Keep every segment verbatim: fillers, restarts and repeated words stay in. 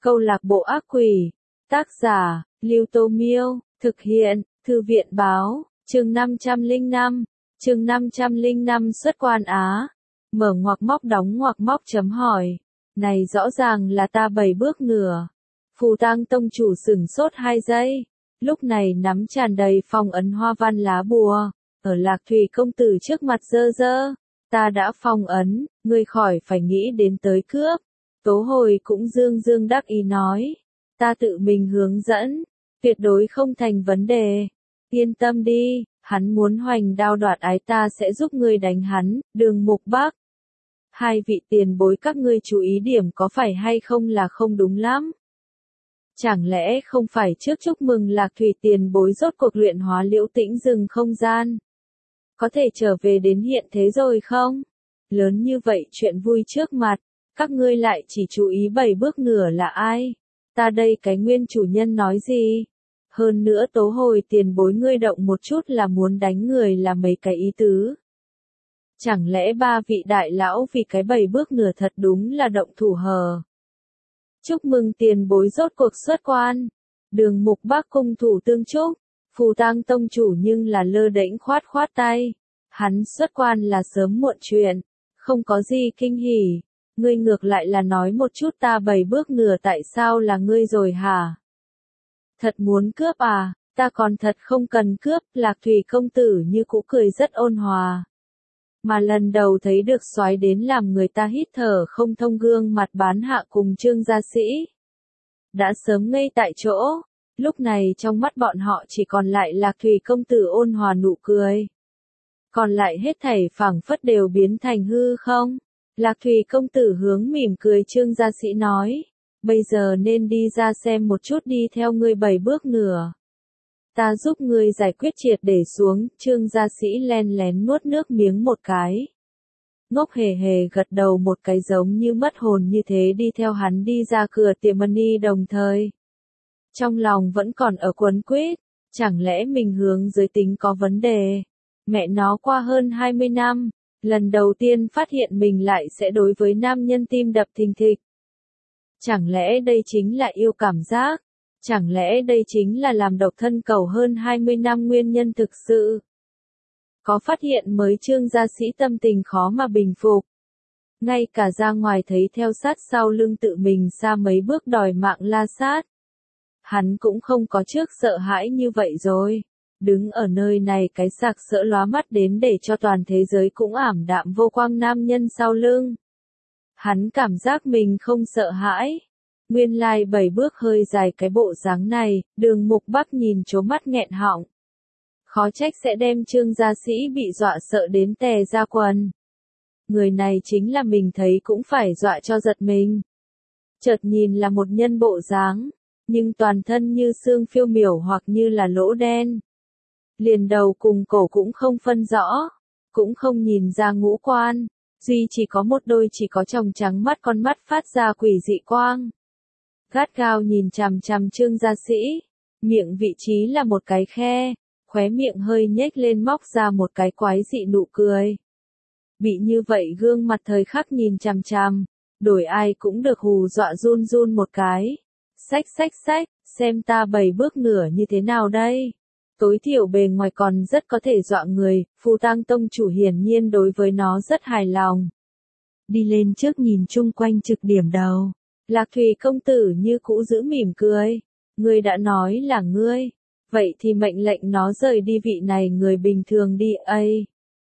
Câu lạc bộ ác quỷ. Tác giả, Lưu Tô Miêu. Thực hiện, Thư viện Báo. Chương năm trăm lẻ năm. Chương năm trăm lẻ năm xuất quan Á. Mở ngoặc móc đóng ngoặc móc chấm hỏi. Này rõ ràng là ta bảy bước nửa. Phù Tang tông chủ sửng sốt hai giây. Lúc này nắm tràn đầy phong ấn hoa văn lá bùa. Ở Lạc Thủy công tử trước mặt dơ dơ. Ta đã phong ấn, ngươi khỏi phải nghĩ đến tới cướp. Tố Hồi cũng dương dương đắc ý nói. Ta tự mình hướng dẫn. Tuyệt đối không thành vấn đề. Yên tâm đi, hắn muốn hoành đao đoạt ái ta sẽ giúp ngươi đánh hắn, Đường Mục Bắc. Hai vị tiền bối các ngươi chú ý điểm có phải hay không là không đúng lắm. Chẳng lẽ không phải trước chúc mừng Lạc Thủy tiền bối rốt cuộc luyện hóa Liễu Tĩnh rừng không gian. Có thể trở về đến hiện thế rồi không? Lớn như vậy chuyện vui trước mặt, các ngươi lại chỉ chú ý bảy bước nửa là ai? Ta đây cái nguyên chủ nhân nói gì? Hơn nữa Tố Hồi tiền bối ngươi động một chút là muốn đánh người là mấy cái ý tứ. Chẳng lẽ ba vị đại lão vì cái bảy bước nửa thật đúng là động thủ hờ? Chúc mừng tiền bối rốt cuộc xuất quan. Đường Mục Bắc cung thủ tương chúc. Phù Tang tông chủ nhưng là lơ đễnh khoát khoát tay. Hắn xuất quan là sớm muộn chuyện. Không có gì kinh hỉ. Ngươi ngược lại là nói một chút ta bảy bước nửa tại sao là ngươi rồi hả? Thật muốn cướp à? Ta còn thật không cần cướp. Lạc Thủy công tử như cũ cười rất ôn hòa. Mà lần đầu thấy được soái đến làm người ta hít thở không thông gương mặt bán hạ cùng Trương gia sĩ. Đã sớm ngây tại chỗ. Lúc này trong mắt bọn họ chỉ còn lại Lạc Thủy công tử ôn hòa nụ cười. Còn lại hết thảy phảng phất đều biến thành hư không. Lạc Thủy công tử hướng mỉm cười Trương gia sĩ nói. Bây giờ nên đi ra xem một chút đi theo ngươi bảy bước nửa. Ta giúp ngươi giải quyết triệt để xuống, Trương gia sĩ len lén nuốt nước miếng một cái. Ngốc hề hề gật đầu một cái giống như mất hồn như thế đi theo hắn đi ra cửa tiệm money đồng thời. Trong lòng vẫn còn ở quấn quýt, chẳng lẽ mình hướng giới tính có vấn đề. Mẹ nó qua hơn hai mươi năm, lần đầu tiên phát hiện mình lại sẽ đối với nam nhân tim đập thình thịch. Chẳng lẽ đây chính là yêu cảm giác? Chẳng lẽ đây chính là làm độc thân cầu hơn hai mươi năm nguyên nhân thực sự? Có phát hiện mới Trương gia sĩ tâm tình khó mà bình phục. Ngay cả ra ngoài thấy theo sát sau lưng tự mình xa mấy bước đòi mạng la sát. Hắn cũng không có trước sợ hãi như vậy rồi. Đứng ở nơi này cái sạc sỡ lóa mắt đến để cho toàn thế giới cũng ảm đạm vô quang nam nhân sau lưng. Hắn cảm giác mình không sợ hãi. Nguyên lai bảy bước hơi dài cái bộ dáng này, Đường Mục Bắc nhìn trố mắt nghẹn họng. Khó trách sẽ đem Trương gia sĩ bị dọa sợ đến tè ra quần. Người này chính là mình thấy cũng phải dọa cho giật mình. Chợt nhìn là một nhân bộ dáng, nhưng toàn thân như xương phiêu miểu hoặc như là lỗ đen. Liền đầu cùng cổ cũng không phân rõ, cũng không nhìn ra ngũ quan, duy chỉ có một đôi chỉ có tròng trắng mắt con mắt phát ra quỷ dị quang. Gắt gao nhìn chằm chằm Trương gia sĩ, miệng vị trí là một cái khe, khóe miệng hơi nhếch lên móc ra một cái quái dị nụ cười. Bị như vậy gương mặt thời khắc nhìn chằm chằm, đổi ai cũng được hù dọa run run một cái. Xách xách xách, xem ta bảy bước nửa như thế nào đây? Tối thiểu bề ngoài còn rất có thể dọa người, Phù Tang tông chủ hiển nhiên đối với nó rất hài lòng. Đi lên trước nhìn chung quanh trực điểm đầu. Lạc Thủy công tử như cũ giữ mỉm cười. Ngươi đã nói là ngươi. Vậy thì mệnh lệnh nó rời đi vị này người bình thường đi ấy.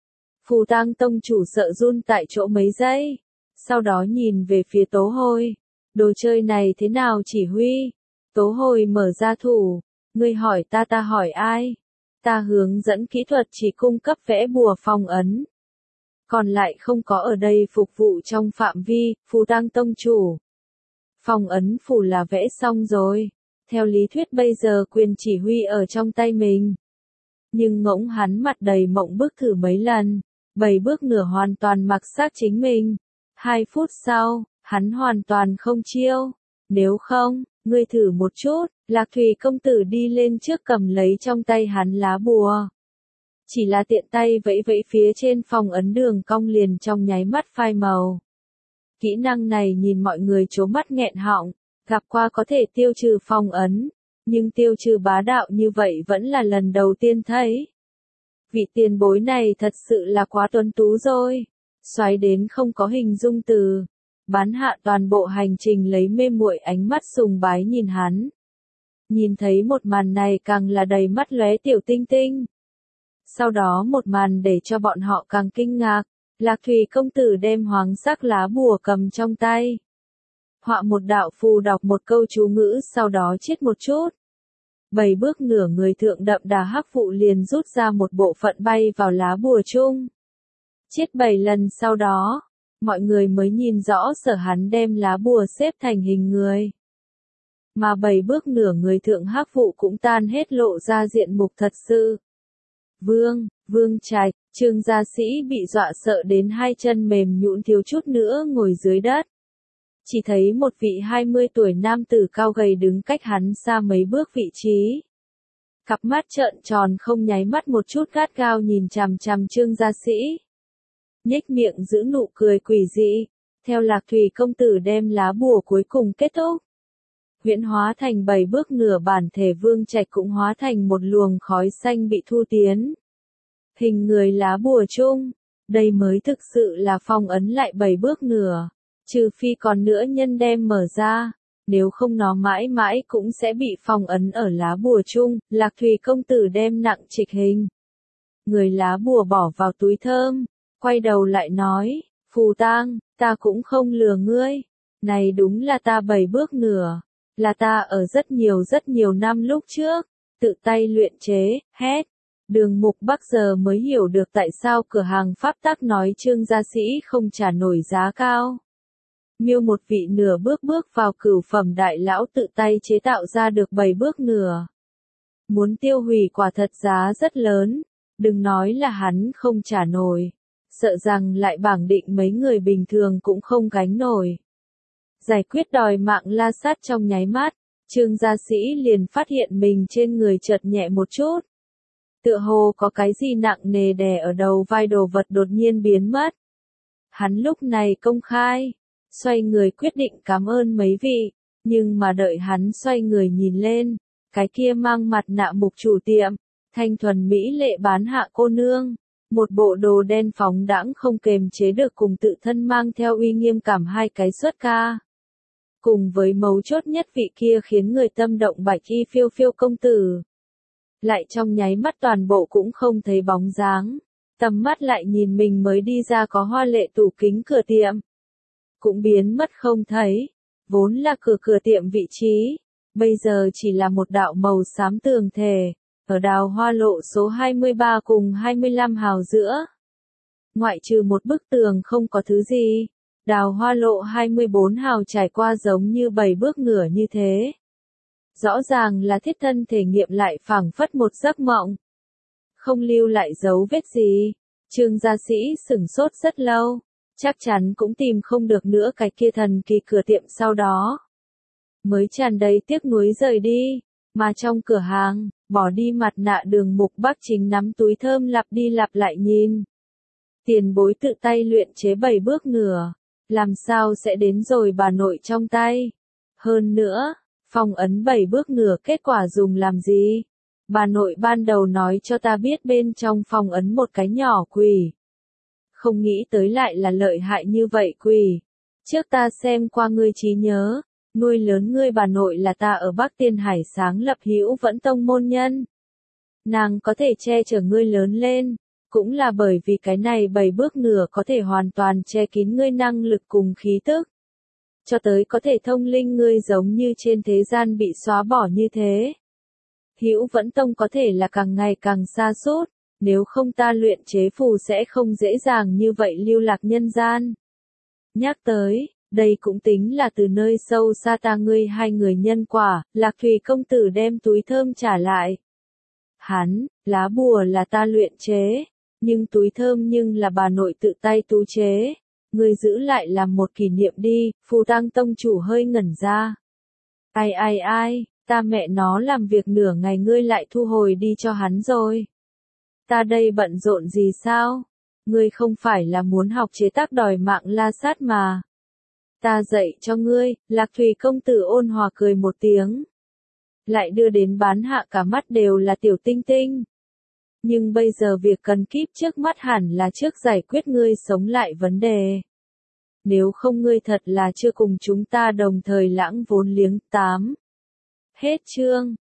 Phù Tang tông chủ sợ run tại chỗ mấy giây. Sau đó nhìn về phía Tố Hồi. Đồ chơi này thế nào chỉ huy? Tố Hồi mở ra thủ. Ngươi hỏi ta ta hỏi ai? Ta hướng dẫn kỹ thuật chỉ cung cấp vẽ bùa phong ấn. Còn lại không có ở đây phục vụ trong phạm vi, Phù Tang tông chủ. Phong ấn phủ là vẽ xong rồi. Theo lý thuyết bây giờ quyền chỉ huy ở trong tay mình. Nhưng ngỗng hắn mặt đầy mộng bức thử mấy lần. Bảy bước nửa hoàn toàn mặc xác chính mình. Hai phút sau, hắn hoàn toàn không chiêu. Nếu không, ngươi thử một chút. Lạc Thủy công tử đi lên trước cầm lấy trong tay hắn lá bùa. Chỉ là tiện tay vẫy vẫy phía trên phong ấn đường cong liền trong nháy mắt phai màu. Kỹ năng này nhìn mọi người trố mắt nghẹn họng, Gặp qua có thể tiêu trừ phong ấn, nhưng tiêu trừ bá đạo như vậy vẫn là lần đầu tiên thấy. Vị tiền bối này thật sự là quá tuấn tú rồi, xoáy đến không có hình dung từ. Bán hạ toàn bộ hành trình lấy mê muội ánh mắt sùng bái nhìn hắn. Nhìn thấy một màn này càng là đầy mắt lóe tiểu tinh tinh. Sau đó một màn để cho bọn họ càng kinh ngạc, Lạc Thủy công tử đem hoàng sắc lá bùa cầm trong tay. Họa một đạo phù đọc một câu chú ngữ sau đó chết một chút. Bảy bước nửa người thượng đậm đà hắc vụ liền rút ra một bộ phận bay vào lá bùa chung. Chết bảy lần sau đó, mọi người mới nhìn rõ sở hắn đem lá bùa xếp thành hình người. Mà bảy bước nửa người thượng hắc vụ cũng tan hết lộ ra diện mục thật sự. Vương, Vương Trạch, Trương gia sĩ bị dọa sợ đến hai chân mềm nhũn thiếu chút nữa ngồi dưới đất. Chỉ thấy một vị hai mươi tuổi nam tử cao gầy đứng cách hắn xa mấy bước vị trí. Cặp mắt trợn tròn không nháy mắt một chút gắt gao nhìn chằm chằm Trương gia sĩ. Nhếch miệng giữ nụ cười quỷ dị, theo Lạc Thủy công tử đem lá bùa cuối cùng kết thúc. Huyễn hóa thành bảy bước nửa bản thể Vương Trạch cũng hóa thành một luồng khói xanh bị thu tiến. Hình người lá bùa chung, đây mới thực sự là phong ấn lại bảy bước nửa, trừ phi còn nữa nhân đem mở ra, nếu không nó mãi mãi cũng sẽ bị phong ấn ở lá bùa chung. Lạc Thủy công tử đem nặng trịch hình. Người lá bùa bỏ vào túi thơm, quay đầu lại nói, Phù Tang, ta cũng không lừa ngươi, này đúng là ta bảy bước nửa. Là ta ở rất nhiều rất nhiều năm lúc trước, tự tay luyện chế, hét. Đường Mục Bắc giờ mới hiểu được tại sao cửa hàng pháp tắc nói Trương gia sĩ không trả nổi giá cao. Miêu một vị nửa bước bước vào cửu phẩm đại lão tự tay chế tạo ra được bảy bước nửa. Muốn tiêu hủy quả thật giá rất lớn, đừng nói là hắn không trả nổi, sợ rằng lại bảng định mấy người bình thường cũng không gánh nổi. Giải quyết đòi mạng La Sát trong nháy mắt, Trương gia sĩ liền phát hiện mình trên người chợt nhẹ một chút. Tựa hồ có cái gì nặng nề đè ở đầu vai đồ vật đột nhiên biến mất. Hắn lúc này công khai, xoay người quyết định cảm ơn mấy vị, nhưng mà đợi hắn xoay người nhìn lên, cái kia mang mặt nạ mục chủ tiệm, thanh thuần mỹ lệ bán hạ cô nương, một bộ đồ đen phóng đãng không kềm chế được cùng tự thân mang theo uy nghiêm cảm hai cái xuất ca. Cùng với mấu chốt nhất vị kia khiến người tâm động bạch y phiêu phiêu công tử. Lại trong nháy mắt toàn bộ cũng không thấy bóng dáng, tầm mắt lại nhìn mình mới đi ra có hoa lệ tủ kính cửa tiệm. Cũng biến mất không thấy, vốn là cửa cửa tiệm vị trí, bây giờ chỉ là một đạo màu xám tường thề, ở đào hoa lộ số hai mươi ba cùng hai mươi lăm hào giữa. Ngoại trừ một bức tường không có thứ gì. Đào hoa lộ hai mươi bốn hào trải qua giống như bảy bước nửa như thế. Rõ ràng là thiết thân thể nghiệm lại phảng phất một giấc mộng. Không lưu lại dấu vết gì. Trương gia sĩ sửng sốt rất lâu. Chắc chắn cũng tìm không được nữa cái kia thần kỳ cửa tiệm sau đó. Mới tràn đầy tiếc nuối rời đi. Mà trong cửa hàng, bỏ đi mặt nạ Đường Mục Bắc chính nắm túi thơm lặp đi lặp lại nhìn. Tiền bối tự tay luyện chế bảy bước nửa. Làm sao sẽ đến rồi bà nội trong tay? Hơn nữa, phong ấn bảy bước nửa kết quả dùng làm gì? Bà nội ban đầu nói cho ta biết bên trong phong ấn một cái nhỏ quỷ. Không nghĩ tới lại là lợi hại như vậy quỷ. Trước ta xem qua ngươi trí nhớ, nuôi lớn ngươi bà nội là ta ở Bắc Tiên Hải sáng lập Hữu Vẫn Tông môn nhân. Nàng có thể che chở ngươi lớn lên. Cũng là bởi vì cái này bảy bước nửa có thể hoàn toàn che kín ngươi năng lực cùng khí tức. Cho tới có thể thông linh ngươi giống như trên thế gian bị xóa bỏ như thế. Hữu Vẫn Tông có thể là càng ngày càng xa sút nếu không ta luyện chế phù sẽ không dễ dàng như vậy lưu lạc nhân gian. Nhắc tới, đây cũng tính là từ nơi sâu xa ta ngươi hai người nhân quả, Lạc Thủy công tử đem túi thơm trả lại. Hắn, lá bùa là ta luyện chế. Nhưng túi thơm nhưng là bà nội tự tay tú chế. Người giữ lại làm một kỷ niệm đi, Phù Tang tông chủ hơi ngẩn ra. Ai ai ai, ta mẹ nó làm việc nửa ngày ngươi lại thu hồi đi cho hắn rồi. Ta đây bận rộn gì sao? Ngươi không phải là muốn học chế tác đòi mạng La Sát mà. Ta dạy cho ngươi, Lạc Thủy công tử ôn hòa cười một tiếng. Lại đưa đến bán hạ cả mắt đều là tiểu tinh tinh. Nhưng bây giờ việc cần kíp trước mắt hẳn là trước giải quyết ngươi sống lại vấn đề. Nếu không ngươi thật là chưa cùng chúng ta đồng thời lãng vốn liếng tám. Hết chương.